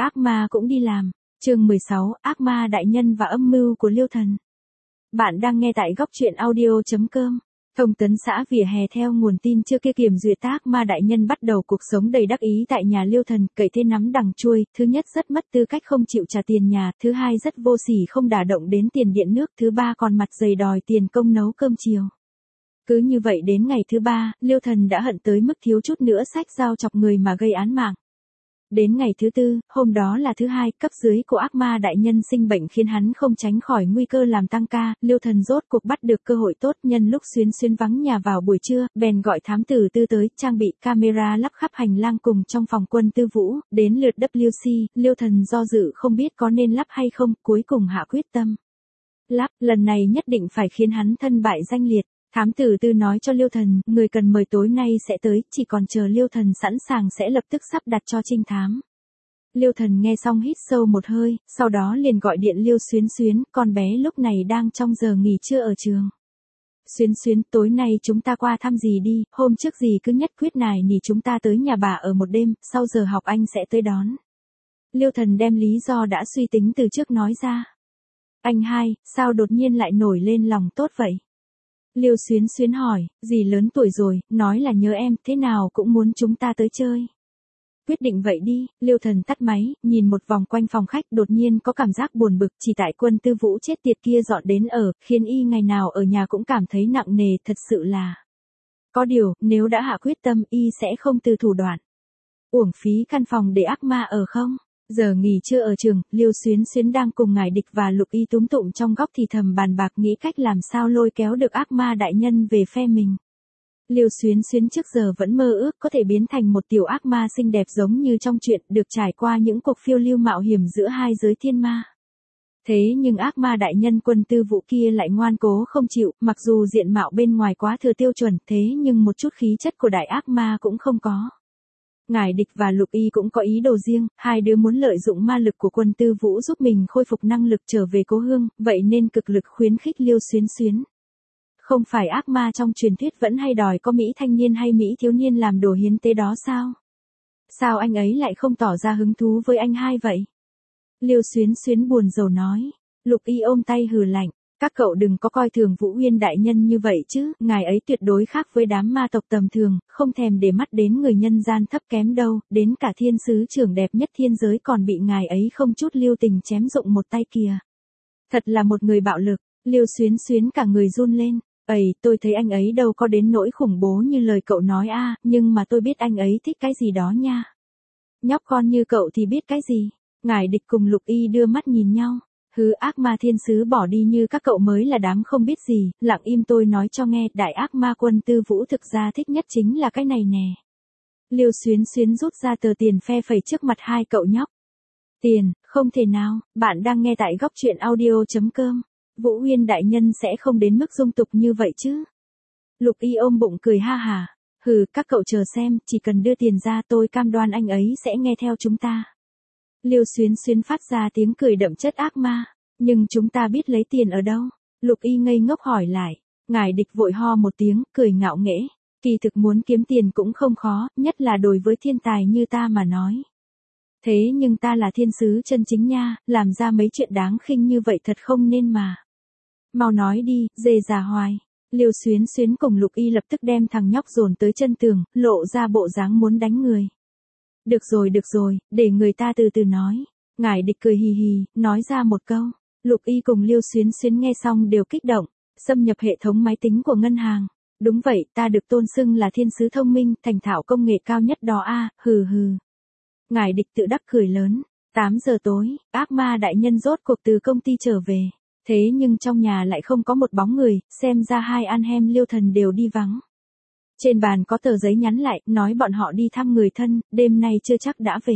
Ác ma cũng đi làm. Chương 16, ác ma đại nhân và âm mưu của Liêu Thần. Bạn đang nghe tại góc truyện audio.com. Thông tấn xã vỉa hè theo nguồn tin chưa kia kiểm duyệt ác ma đại nhân bắt đầu cuộc sống đầy đắc ý tại nhà Liêu Thần, cậy thế nắm đằng chuôi, thứ nhất rất mất tư cách không chịu trả tiền nhà, thứ hai rất vô sỉ không đả động đến tiền điện nước, thứ ba còn mặt dày đòi tiền công nấu cơm chiều. Cứ như vậy đến ngày thứ ba, Liêu Thần đã hận tới mức thiếu chút nữa xách dao chọc người mà gây án mạng. Đến ngày thứ tư, hôm đó là thứ hai, cấp dưới của ác ma đại nhân sinh bệnh khiến hắn không tránh khỏi nguy cơ làm tăng ca, Liêu Thần rốt cuộc bắt được cơ hội tốt, nhân lúc xuyến vắng nhà vào buổi trưa, bèn gọi thám tử tư tới, trang bị camera lắp khắp hành lang cùng trong phòng quân tư vũ, đến lượt WC, Liêu Thần do dự không biết có nên lắp hay không, cuối cùng hạ quyết tâm. Lắp, lần này nhất định phải khiến hắn thân bại danh liệt. Thám tử tư nói cho Liêu Thần, người cần mời tối nay sẽ tới, chỉ còn chờ Liêu Thần sẵn sàng sẽ lập tức sắp đặt cho trinh thám. Liêu Thần nghe xong hít sâu một hơi, sau đó liền gọi điện Liêu Xuyến, con bé lúc này đang trong giờ nghỉ trưa ở trường. Xuyến, tối nay chúng ta qua thăm gì đi, hôm trước gì cứ nhất quyết nài nỉ chúng ta tới nhà bà ở một đêm, sau giờ học anh sẽ tới đón. Liêu Thần đem lý do đã suy tính từ trước nói ra. Anh hai, sao đột nhiên lại nổi lên lòng tốt vậy? Liêu Xuyến hỏi, dì lớn tuổi rồi, nói là nhớ em, thế nào cũng muốn chúng ta tới chơi. Quyết định vậy đi, Liêu Thần tắt máy, nhìn một vòng quanh phòng khách, đột nhiên có cảm giác buồn bực, chỉ tại quân tư vũ chết tiệt kia dọn đến ở, khiến y ngày nào ở nhà cũng cảm thấy nặng nề, thật sự là. Có điều, nếu đã hạ quyết tâm, y sẽ không từ thủ đoạn. Uổng phí căn phòng để ác ma ở không? Giờ nghỉ trưa ở trường, Liêu Xuyến đang cùng ngài địch và Lục Y túm tụm trong góc thì thầm bàn bạc nghĩ cách làm sao lôi kéo được ác ma đại nhân về phe mình. Liêu Xuyến trước giờ vẫn mơ ước có thể biến thành một tiểu ác ma xinh đẹp giống như trong truyện, được trải qua những cuộc phiêu lưu mạo hiểm giữa hai giới thiên ma. Thế nhưng ác ma đại nhân quân tư vũ kia lại ngoan cố không chịu, mặc dù diện mạo bên ngoài quá thừa tiêu chuẩn, thế nhưng một chút khí chất của đại ác ma cũng không có. Ngải địch và Lục Y cũng có ý đồ riêng, hai đứa muốn lợi dụng ma lực của quân tư vũ giúp mình khôi phục năng lực trở về cố hương, vậy nên cực lực khuyến khích Liêu Xuyến. Không phải ác ma trong truyền thuyết vẫn hay đòi có Mỹ thanh niên hay Mỹ thiếu niên làm đồ hiến tế đó sao? Sao anh ấy lại không tỏ ra hứng thú với anh hai vậy? Liêu Xuyến buồn rầu nói. Lục Y ôm tay hừ lạnh. Các cậu đừng có coi thường Vũ Uyên đại nhân như vậy chứ, ngài ấy tuyệt đối khác với đám ma tộc tầm thường, không thèm để mắt đến người nhân gian thấp kém đâu, đến cả thiên sứ trưởng đẹp nhất thiên giới còn bị ngài ấy không chút lưu tình chém rụng một tay kìa. Thật là một người bạo lực, Liêu Xuyến cả người run lên, tôi thấy anh ấy đâu có đến nỗi khủng bố như lời cậu nói nhưng mà tôi biết anh ấy thích cái gì đó nha. Nhóc con như cậu thì biết cái gì? Ngải địch cùng Lục Y đưa mắt nhìn nhau. Ác ma thiên sứ bỏ đi như các cậu mới là đám không biết gì, lặng im tôi nói cho nghe, đại ác ma quân tư vũ thực ra thích nhất chính là cái này nè. Liêu Xuyến rút ra tờ tiền phe phẩy trước mặt hai cậu nhóc. Tiền, không thể nào, bạn đang nghe tại góc truyện audio.com. Vũ Uyên đại nhân sẽ không đến mức dung tục như vậy chứ. Lục Y ôm bụng cười ha hả. Các cậu chờ xem, chỉ cần đưa tiền ra tôi cam đoan anh ấy sẽ nghe theo chúng ta. Liêu Xuyến phát ra tiếng cười đậm chất ác ma. Nhưng chúng ta biết lấy tiền ở đâu? Lục Y ngây ngốc hỏi lại. Ngải địch vội ho một tiếng, cười ngạo nghễ. Kỳ thực muốn kiếm tiền cũng không khó, nhất là đối với thiên tài như ta mà nói. Thế nhưng ta là thiên sứ chân chính nha, làm ra mấy chuyện đáng khinh như vậy thật không nên mà. Mau nói đi, dề già hoài. Liêu Xuyến cùng Lục Y lập tức đem thằng nhóc dồn tới chân tường, lộ ra bộ dáng muốn đánh người. Được rồi, để người ta từ từ nói. Ngải địch cười hì hì, nói ra một câu. Lục Y cùng Liêu Xuyến nghe xong đều kích động. Xâm nhập hệ thống máy tính của ngân hàng. Đúng vậy, ta được tôn xưng là thiên sứ thông minh, thành thạo công nghệ cao nhất đó hừ. Ngải địch tự đắc cười lớn. 8 giờ tối, ác ma đại nhân rốt cuộc từ công ty trở về. Thế nhưng trong nhà lại không có một bóng người, xem ra hai anh em Liêu Thần đều đi vắng. Trên bàn có tờ giấy nhắn lại, nói bọn họ đi thăm người thân, đêm nay chưa chắc đã về.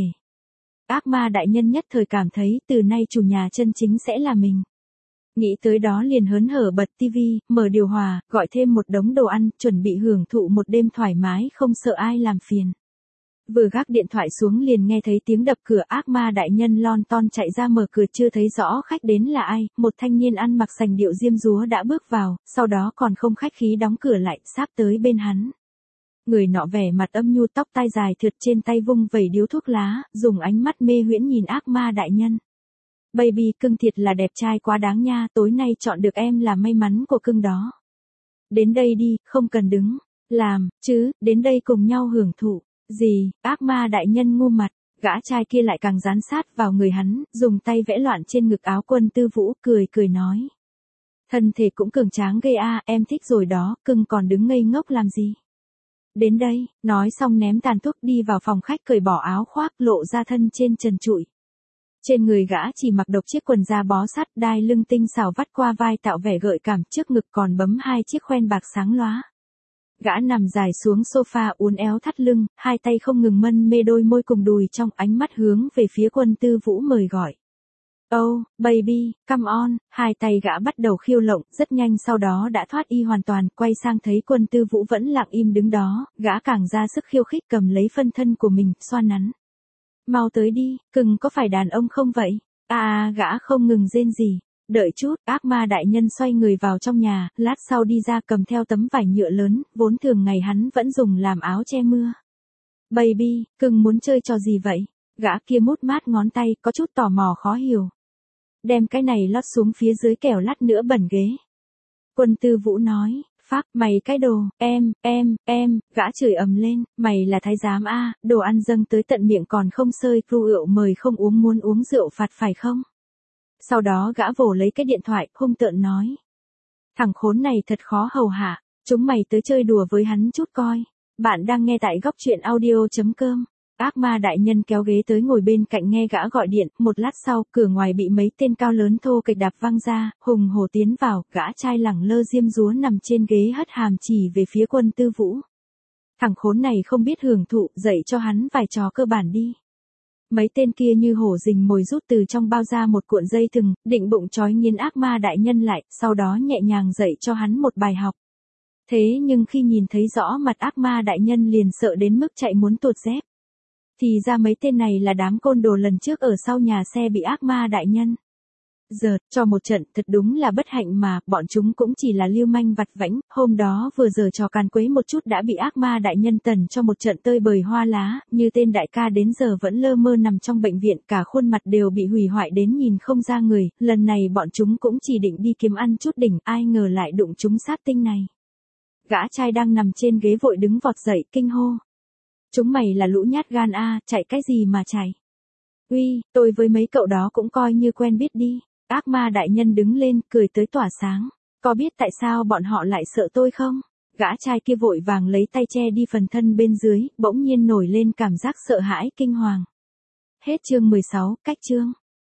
Ác ma đại nhân nhất thời cảm thấy, từ nay chủ nhà chân chính sẽ là mình. Nghĩ tới đó liền hớn hở bật tivi, mở điều hòa, gọi thêm một đống đồ ăn, chuẩn bị hưởng thụ một đêm thoải mái không sợ ai làm phiền. Vừa gác điện thoại xuống liền nghe thấy tiếng đập cửa, ác ma đại nhân lon ton chạy ra mở cửa, chưa thấy rõ khách đến là ai, một thanh niên ăn mặc sành điệu diêm dúa đã bước vào, sau đó còn không khách khí đóng cửa lại, sáp tới bên hắn. Người nọ vẻ mặt âm nhu, tóc tai dài thượt, trên tay vung vẩy điếu thuốc lá, dùng ánh mắt mê huyễn nhìn ác ma đại nhân. Baby, cưng thiệt là đẹp trai quá đáng nha, tối nay chọn được em là may mắn của cưng đó. Đến đây đi, không cần đứng làm chứ, đến đây cùng nhau hưởng thụ. Gì? Ác ma đại nhân ngu mặt. Gã trai kia lại càng dán sát vào người hắn, dùng tay vẽ loạn trên ngực áo Quân Tư Vũ, cười cười nói. Thân thể cũng cường tráng ghê a, em thích rồi đó, cưng còn đứng ngây ngốc làm gì? Đến đây, nói xong ném tàn thuốc đi vào phòng khách, cởi bỏ áo khoác, lộ ra thân trên trần trụi. Trên người gã chỉ mặc độc chiếc quần da bó sắt, đai lưng tinh xảo vắt qua vai tạo vẻ gợi cảm, trước ngực còn bấm 2 chiếc khoen bạc sáng lóa. Gã nằm dài xuống sofa, uốn éo thắt lưng, hai tay không ngừng mân mê đôi môi cùng đùi, trong ánh mắt hướng về phía Quân Tư Vũ mời gọi. Oh, baby, come on, hai tay gã bắt đầu khiêu lộng, rất nhanh sau đó đã thoát y hoàn toàn, quay sang thấy Quân Tư Vũ vẫn lặng im đứng đó, gã càng ra sức khiêu khích, cầm lấy phân thân của mình, xoa nắn. Mau tới đi, cưng có phải đàn ông không vậy? Gã không ngừng rên rỉ. Đợi chút, ác ma đại nhân xoay người vào trong nhà, lát sau đi ra cầm theo tấm vải nhựa lớn, vốn thường ngày hắn vẫn dùng làm áo che mưa. Baby, cưng muốn chơi trò gì vậy? Gã kia mút mát ngón tay, có chút tò mò khó hiểu. Đem cái này lót xuống phía dưới kẻo lát nữa bẩn ghế. Quân Tư Vũ nói, phác, mày cái đồ, gã chửi ầm lên, mày là thái giám a, đồ ăn dâng tới tận miệng còn không sơi, rượu mời không uống, muốn uống rượu phạt phải không? Sau đó gã vồ lấy cái điện thoại, hung tợn nói. Thằng khốn này thật khó hầu hạ, chúng mày tới chơi đùa với hắn chút coi. Bạn đang nghe tại góc truyện audio.com. Ác ma đại nhân kéo ghế tới ngồi bên cạnh nghe gã gọi điện, một lát sau, cửa ngoài bị mấy tên cao lớn thô kệch đạp văng ra, hùng hổ tiến vào, gã trai lẳng lơ diêm dúa nằm trên ghế hất hàm chỉ về phía Quân Tư Vũ. Thằng khốn này không biết hưởng thụ, dạy cho hắn vài trò cơ bản đi. Mấy tên kia như hổ rình mồi rút từ trong bao ra một cuộn dây thừng, định bụng trói nghiến ác ma đại nhân lại, sau đó nhẹ nhàng dạy cho hắn một bài học. Thế nhưng khi nhìn thấy rõ mặt ác ma đại nhân liền sợ đến mức chạy muốn tuột dép. Thì ra mấy tên này là đám côn đồ lần trước ở sau nhà xe bị ác ma đại nhân giật cho một trận, thật đúng là bất hạnh mà, bọn chúng cũng chỉ là lưu manh vặt vãnh, hôm đó vừa giở trò càn quấy một chút đã bị ác ma đại nhân tần cho một trận tơi bời hoa lá, như tên đại ca đến giờ vẫn lơ mơ nằm trong bệnh viện, cả khuôn mặt đều bị hủy hoại đến nhìn không ra người, lần này bọn chúng cũng chỉ định đi kiếm ăn chút đỉnh, ai ngờ lại đụng chúng sát tinh này. Gã trai đang nằm trên ghế vội đứng vọt dậy, kinh hô. Chúng mày là lũ nhát gan a, chạy cái gì mà chạy? Uy, tôi với mấy cậu đó cũng coi như quen biết đi. Ác ma đại nhân đứng lên, cười tới tỏa sáng. Có biết tại sao bọn họ lại sợ tôi không? Gã trai kia vội vàng lấy tay che đi phần thân bên dưới, bỗng nhiên nổi lên cảm giác sợ hãi kinh hoàng. Hết chương 16, cách chương.